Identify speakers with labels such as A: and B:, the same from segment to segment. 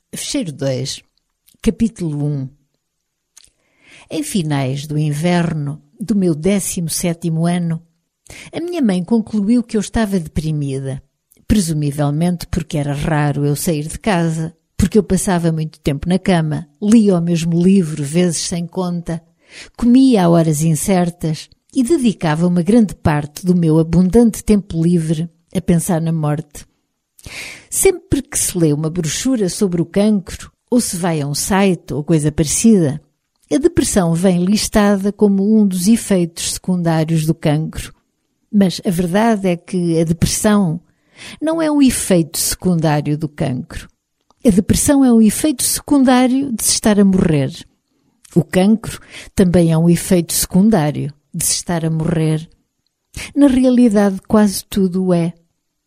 A: Fecheiro 2, capítulo 1. Em finais do inverno do meu 17º ano, a minha mãe concluiu que eu estava deprimida, presumivelmente porque era raro eu sair de casa, porque eu passava muito tempo na cama, lia o mesmo livro vezes sem conta, comia a horas incertas e dedicava uma grande parte do meu abundante tempo livre a pensar na morte. Sempre que se lê uma brochura sobre o cancro, ou se vai a um site ou coisa parecida, a depressão vem listada como um dos efeitos secundários do cancro. Mas a verdade é que a depressão não é um efeito secundário do cancro. A depressão é um efeito secundário de se estar a morrer. O cancro também é um efeito secundário de se estar a morrer. Na realidade, quase tudo o é.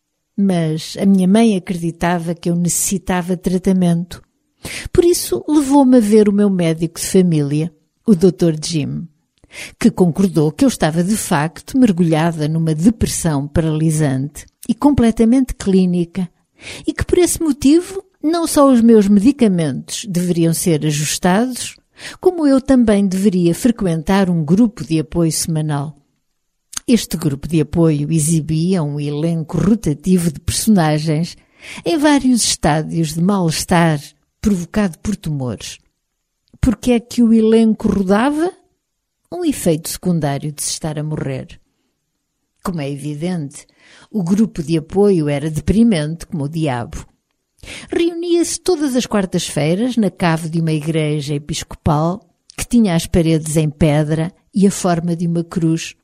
A: Mas a minha mãe acreditava que eu necessitava tratamento. Por isso, levou-me a ver o meu médico de família, o Dr. Jim, que concordou que eu estava de facto mergulhada numa depressão paralisante e completamente clínica, e que por esse motivo não só os meus medicamentos deveriam ser ajustados, como eu também deveria frequentar um grupo de apoio semanal. Este grupo de apoio exibia um elenco rotativo de personagens em vários estádios de mal-estar provocado por tumores. Porque é que o elenco rodava? Um efeito secundário de se estar a morrer. Como é evidente, o grupo de apoio era deprimente como o diabo. Reunia-se todas as quartas-feiras na cave de uma igreja episcopal que tinha as paredes em pedra e a forma de uma cruz.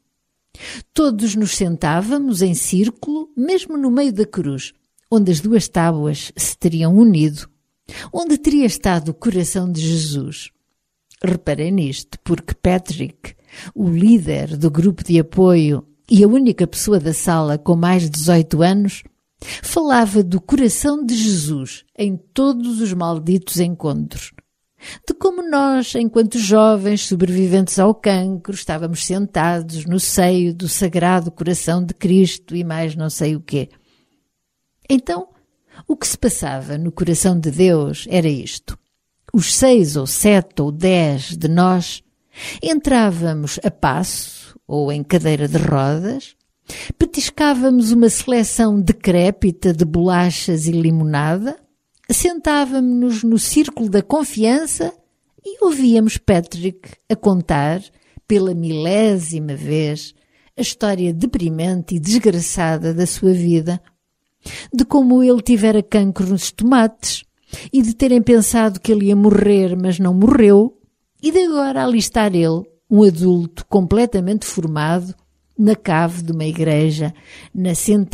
A: Todos nos sentávamos em círculo, mesmo no meio da cruz, onde as duas tábuas se teriam unido, onde teria estado o coração de Jesus. Reparei nisto, porque Patrick, o líder do grupo de apoio e a única pessoa da sala com mais de 18 anos, falava do coração de Jesus em todos os malditos encontros. De como nós, enquanto jovens sobreviventes ao cancro, estávamos sentados no seio do Sagrado Coração de Cristo e mais não sei o quê. Então, o que se passava no coração de Deus era isto. Os 6 ou 7 ou 10 de nós entrávamos a passo ou em cadeira de rodas, petiscávamos uma seleção decrépita de bolachas e limonada, sentávamos-nos no círculo da confiança e ouvíamos Patrick a contar, pela 1000ª vez, a história deprimente e desgraçada da sua vida, de como ele tivera cancro nos tomates e de terem pensado que ele ia morrer, mas não morreu, e de agora ali estar ele, um adulto completamente formado, na cave de uma igreja, na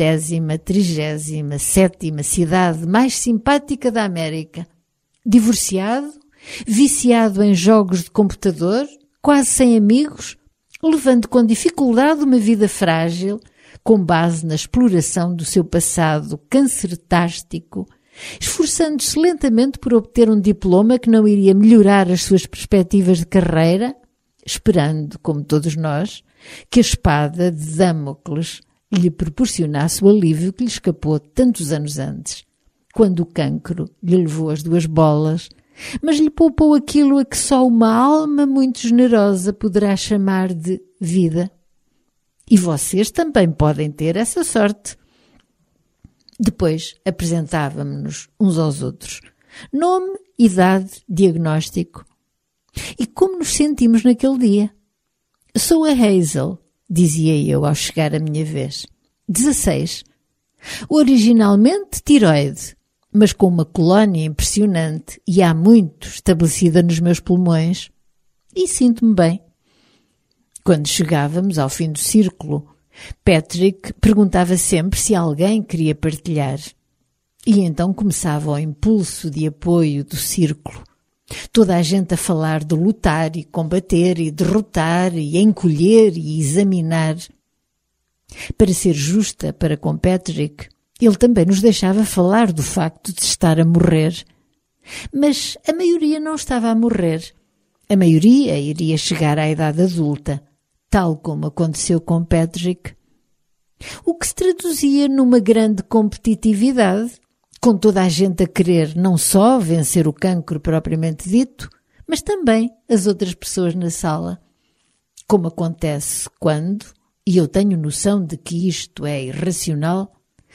A: 137ª cidade mais simpática da América, divorciado, viciado em jogos de computador, quase sem amigos, levando com dificuldade uma vida frágil, com base na exploração do seu passado cancertástico, esforçando-se lentamente por obter um diploma que não iria melhorar as suas perspectivas de carreira, esperando, como todos nós, que a espada de Damocles lhe proporcionasse o alívio que lhe escapou tantos anos antes, quando o cancro lhe levou as 2 bolas, mas lhe poupou aquilo a que só uma alma muito generosa poderá chamar de vida. E vocês também podem ter essa sorte. Depois apresentávamos-nos uns aos outros. Nome, idade, diagnóstico. E como nos sentimos naquele dia? Sou a Hazel, dizia eu ao chegar a minha vez. 16. Originalmente tiroide, mas com uma colónia impressionante e há muito estabelecida nos meus pulmões. E sinto-me bem. Quando chegávamos ao fim do círculo, Patrick perguntava sempre se alguém queria partilhar. E então começava o impulso de apoio do círculo. Toda a gente a falar de lutar e combater e derrotar e encolher e examinar. Para ser justa para com Patrick, ele também nos deixava falar do facto de estar a morrer. Mas a maioria não estava a morrer. A maioria iria chegar à idade adulta, tal como aconteceu com Patrick. O que se traduzia numa grande competitividade, com toda a gente a querer não só vencer o cancro propriamente dito, mas também as outras pessoas na sala. Como acontece quando, e eu tenho noção de que isto é irracional,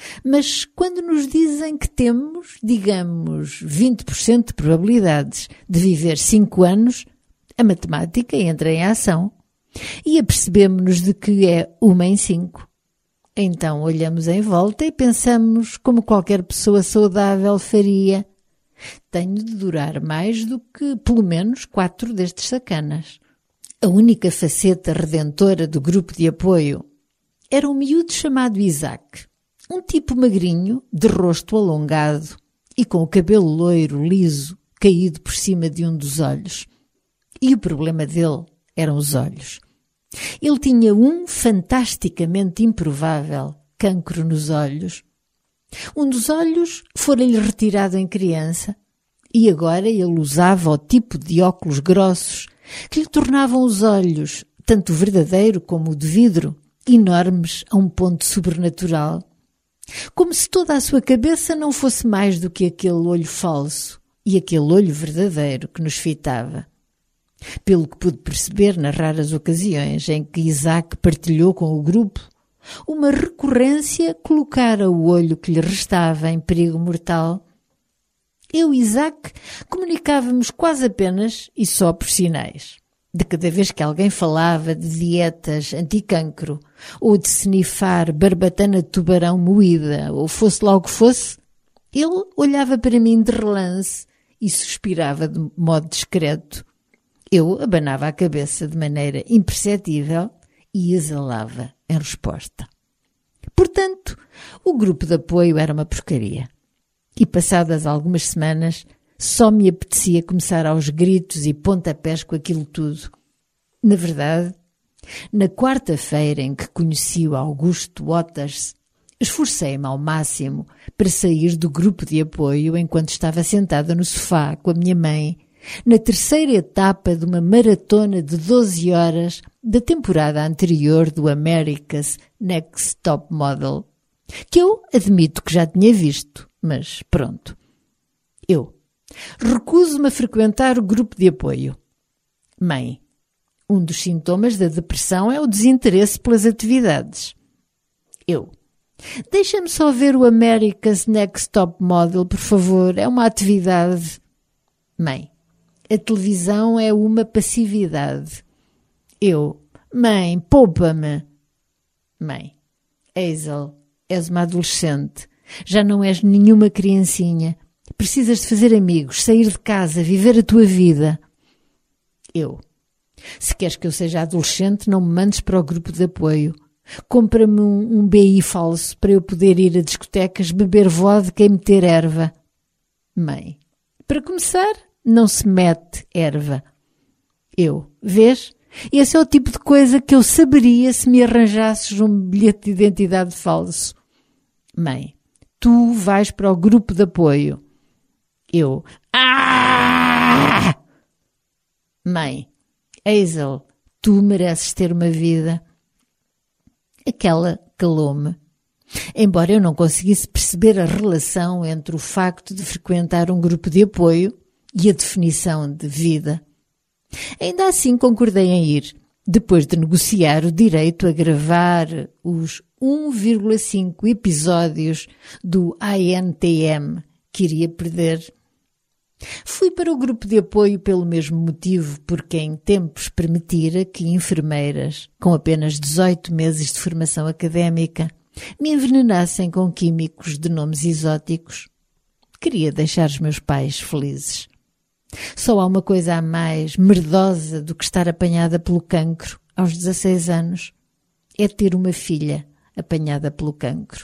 A: mas quando nos dizem que temos, digamos, 20% de probabilidades de viver 5 anos, a matemática entra em ação e apercebemos-nos de que é 1 em 5. Então olhamos em volta e pensamos como qualquer pessoa saudável faria. Tenho de durar mais do que pelo menos 4 destes sacanas. A única faceta redentora do grupo de apoio era um miúdo chamado Isaac, um tipo magrinho, de rosto alongado e com o cabelo loiro, liso, caído por cima de um dos olhos. E o problema dele eram os olhos. Ele tinha um fantasticamente improvável cancro nos olhos. Um dos olhos fora-lhe retirado em criança e agora ele usava o tipo de óculos grossos que lhe tornavam os olhos, tanto o verdadeiro como o de vidro, enormes a um ponto sobrenatural. Como se toda a sua cabeça não fosse mais do que aquele olho falso e aquele olho verdadeiro que nos fitava. Pelo que pude perceber nas raras ocasiões em que Isaac partilhou com o grupo, uma recorrência colocara o olho que lhe restava em perigo mortal. Eu e Isaac comunicávamos quase apenas e só por sinais. De cada vez que alguém falava de dietas anticancro ou de snifar barbatana de tubarão moída ou fosse lá o que fosse, ele olhava para mim de relance e suspirava de modo discreto. Eu abanava a cabeça de maneira imperceptível e exalava em resposta. Portanto, o grupo de apoio era uma porcaria. E passadas algumas semanas, só me apetecia começar aos gritos e pontapés com aquilo tudo. Na verdade, na quarta-feira em que conheci o Augusto Waters, esforcei-me ao máximo para sair do grupo de apoio enquanto estava sentada no sofá com a minha mãe, na terceira etapa de uma maratona de 12 horas da temporada anterior do America's Next Top Model, que eu admito que já tinha visto, mas pronto. Eu recuso-me a frequentar o grupo de apoio. Mãe, um dos sintomas da depressão é o desinteresse pelas atividades. Eu, deixa-me só ver o America's Next Top Model, por favor, é uma atividade. Mãe, a televisão é uma passividade. Eu, mãe, poupa-me. Mãe, Hazel, és uma adolescente, já não és nenhuma criancinha. Precisas de fazer amigos, sair de casa, viver a tua vida. Eu, se queres que eu seja adolescente, não me mandes para o grupo de apoio. Compra-me um BI falso para eu poder ir a discotecas, beber vodka e meter erva. Mãe, para começar, não se mete erva. Eu, vês? Esse é o tipo de coisa que eu saberia se me arranjasses um bilhete de identidade falso. Mãe, tu vais para o grupo de apoio. Eu, Mãe, Hazel, tu mereces ter uma vida. Aquela calou-me. Embora eu não conseguisse perceber a relação entre o facto de frequentar um grupo de apoio e a definição de vida. Ainda assim concordei em ir, depois de negociar o direito a gravar os 1,5 episódios do INTM que iria perder. Fui para o grupo de apoio pelo mesmo motivo porque em tempos permitira que enfermeiras com apenas 18 meses de formação académica me envenenassem com químicos de nomes exóticos. Queria deixar os meus pais felizes. Só há uma coisa a mais merdosa do que estar apanhada pelo cancro aos 16 anos. É ter uma filha apanhada pelo cancro.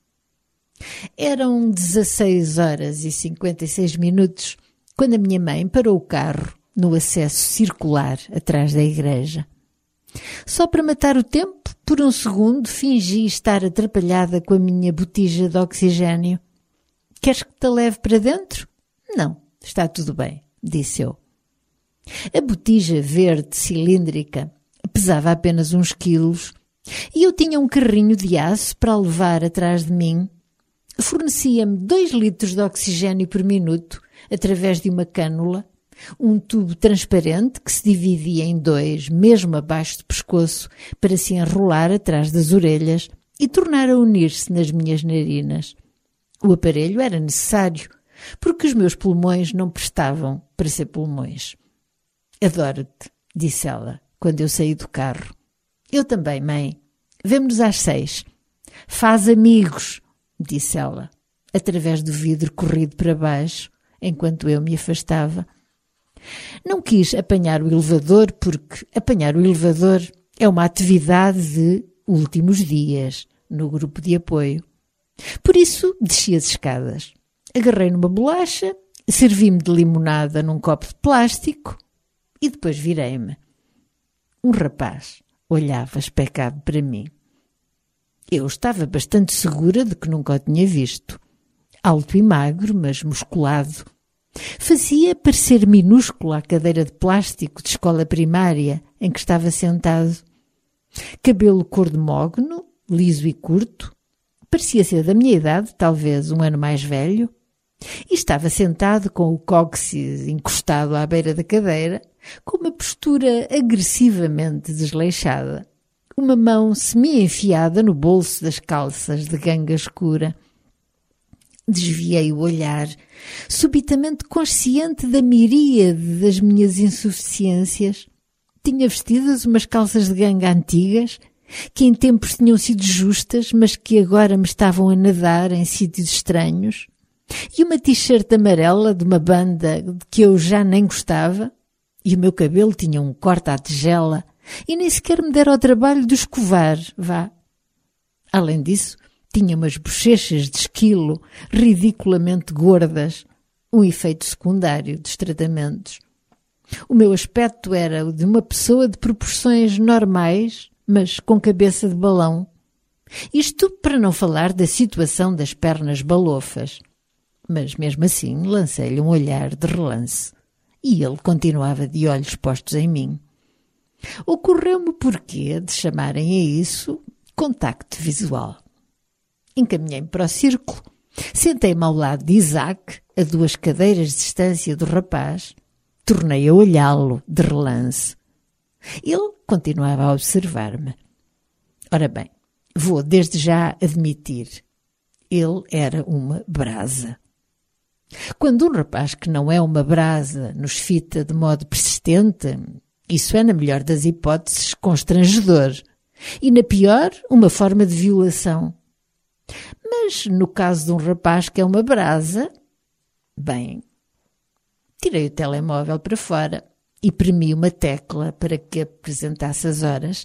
A: Eram 16 horas e 56 minutos quando a minha mãe parou o carro no acesso circular atrás da igreja. Só para matar o tempo, por um segundo fingi estar atrapalhada com a minha botija de oxigênio. Queres que te a leve para dentro? Não, está tudo bem, disse eu. A botija verde cilíndrica pesava apenas uns quilos e eu tinha um carrinho de aço para a levar atrás de mim. fornecia-me 2 litros de oxigênio por minuto através de uma cânula, um tubo transparente que se dividia em 2, mesmo abaixo do pescoço, para se enrolar atrás das orelhas e tornar a unir-se nas minhas narinas. O aparelho era necessário, porque os meus pulmões não prestavam para ser pulmões. Adoro-te, disse ela, quando eu saí do carro. Eu também, mãe. Vemo-nos às 6. Faz amigos, disse ela, através do vidro corrido para baixo, enquanto eu me afastava. Não quis apanhar o elevador, porque apanhar o elevador é uma atividade de últimos dias no grupo de apoio. Por isso, desci as escadas. Agarrei numa bolacha, servi-me de limonada num copo de plástico e depois virei-me. Um rapaz olhava especado para mim. Eu estava bastante segura de que nunca o tinha visto. Alto e magro, mas musculado. Fazia parecer minúscula a cadeira de plástico de escola primária em que estava sentado. Cabelo cor de mogno, liso e curto. Parecia ser da minha idade, talvez um ano mais velho. E estava sentado com o cóccix encostado à beira da cadeira, com uma postura agressivamente desleixada. Uma mão semi-enfiada no bolso das calças de ganga escura. Desviei o olhar, subitamente consciente da miríade das minhas insuficiências. Tinha vestidas umas calças de ganga antigas, que em tempos tinham sido justas, mas que agora me estavam a nadar em sítios estranhos, e uma t-shirt amarela de uma banda de que eu já nem gostava, e o meu cabelo tinha um corte à tigela, e nem sequer me dera ao trabalho de escovar, vá. Além disso, tinha umas bochechas de esquilo ridiculamente gordas, um efeito secundário dos tratamentos. O meu aspecto era o de uma pessoa de proporções normais, mas com cabeça de balão. Isto para não falar da situação das pernas balofas. Mas mesmo assim lancei-lhe um olhar de relance. E ele continuava de olhos postos em mim. Ocorreu-me o porquê de chamarem a isso contacto visual. Encaminhei-me para o círculo, sentei-me ao lado de Isaac, a 2 cadeiras de distância do rapaz, tornei a olhá-lo de relance. Ele continuava a observar-me. Ora bem, vou desde já admitir, ele era uma brasa. Quando um rapaz que não é uma brasa nos fita de modo persistente, isso é, na melhor das hipóteses, constrangedor. E, na pior, uma forma de violação. Mas, no caso de um rapaz que é uma brasa, bem, tirei o telemóvel para fora e premi uma tecla para que apresentasse as horas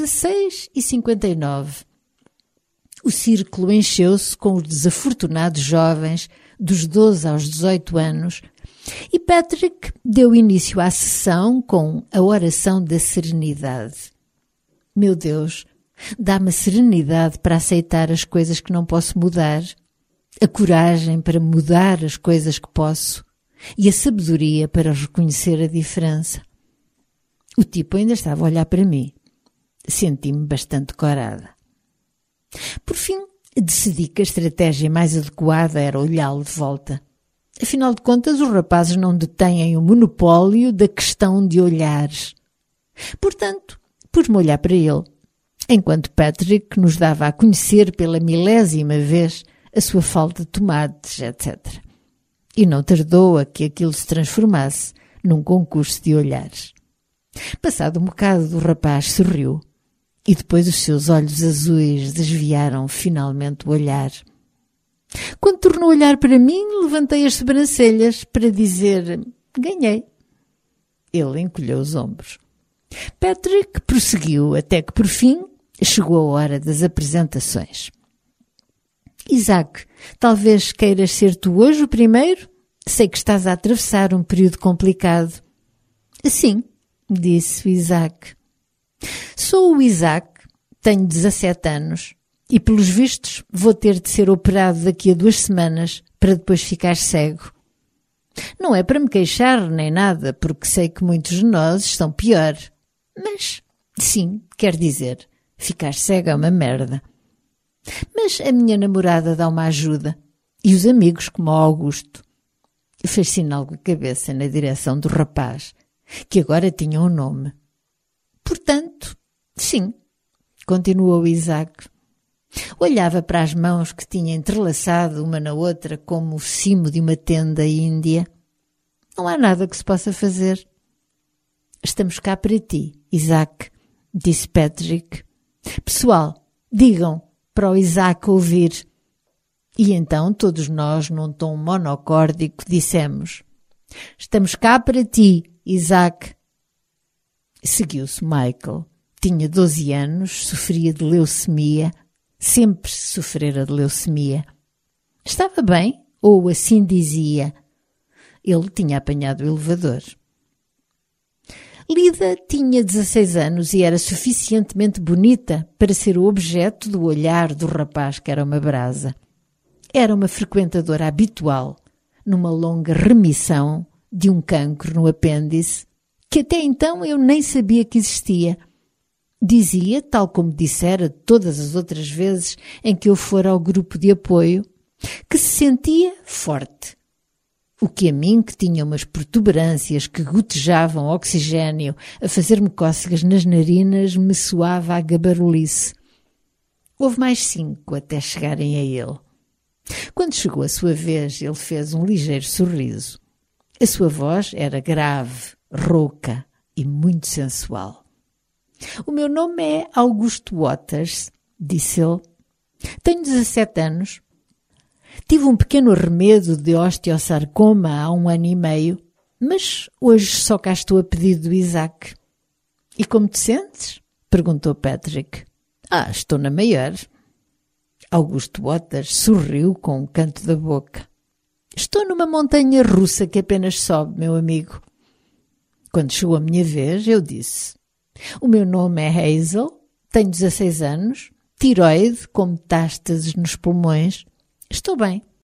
A: 16h59. O círculo encheu-se com os desafortunados jovens dos 12 aos 18 anos e Patrick deu início à sessão com a oração da serenidade. Meu Deus, dá-me a serenidade para aceitar as coisas que não posso mudar, a coragem para mudar as coisas que posso e a sabedoria para reconhecer a diferença. O tipo ainda estava a olhar para mim. Senti-me bastante corada. Por fim, decidi que a estratégia mais adequada era olhá-lo de volta. Afinal de contas, os rapazes não detêm o monopólio da questão de olhares. Portanto, pus-me a olhar para ele, enquanto Patrick nos dava a conhecer pela 1000ª vez a sua falta de tomates, etc. E não tardou a que aquilo se transformasse num concurso de olhares. Passado um bocado, o rapaz sorriu e depois os seus olhos azuis desviaram finalmente o olhar. Quando tornou a olhar para mim, levantei as sobrancelhas para dizer: ganhei. Ele encolheu os ombros. Patrick prosseguiu até que, por fim, chegou a hora das apresentações. Isaac, talvez queiras ser tu hoje o primeiro? Sei que estás a atravessar um período complicado. Sim, disse o Isaac. Sou o Isaac, tenho 17 anos e, pelos vistos, vou ter de ser operado daqui a 2 semanas para depois ficar cego. Não é para me queixar nem nada, porque sei que muitos de nós estão pior. Mas, sim, quer dizer, ficar cego é uma merda. Mas a minha namorada dá uma ajuda. E os amigos, como o Augusto. Fez sinal com a cabeça na direção do rapaz, que agora tinha um nome. Portanto, sim, continuou Isaac. Olhava para as mãos que tinha entrelaçado uma na outra como o cimo de uma tenda índia. Não há nada que se possa fazer. Estamos cá para ti, Isaac, disse Patrick. Pessoal, digam para o Isaac ouvir. E então todos nós, num tom monocórdico, dissemos: estamos cá para ti, Isaac. Seguiu-se Michael. Tinha 12 anos, sofria de leucemia. Sempre sofrera de leucemia. Estava bem, ou assim dizia. Ele tinha apanhado o elevador. Lida tinha 16 anos e era suficientemente bonita para ser o objeto do olhar do rapaz que era uma brasa. Era uma frequentadora habitual, numa longa remissão de um cancro no apêndice, que até então eu nem sabia que existia. Dizia, tal como dissera todas as outras vezes em que eu fora ao grupo de apoio, que se sentia forte. O que a mim, que tinha umas protuberâncias que gotejavam oxigênio a fazer-me cócegas nas narinas, me soava a gabarulice. Houve mais 5 até chegarem a ele. Quando chegou a sua vez, ele fez um ligeiro sorriso. A sua voz era grave, rouca e muito sensual. O meu nome é Augusto Waters, disse ele. Tenho 17 anos. Tive um pequeno arremedo de osteosarcoma há 1 ano e meio, mas hoje só cá estou a pedido do Isaac. E como te sentes? Perguntou Patrick. Estou na maior. Augusto Waters sorriu com um canto da boca. Estou numa montanha russa que apenas sobe, meu amigo. Quando chegou a minha vez, eu disse: o meu nome é Hazel, tenho 16 anos, tiroide com metástases nos pulmões. Estou bem.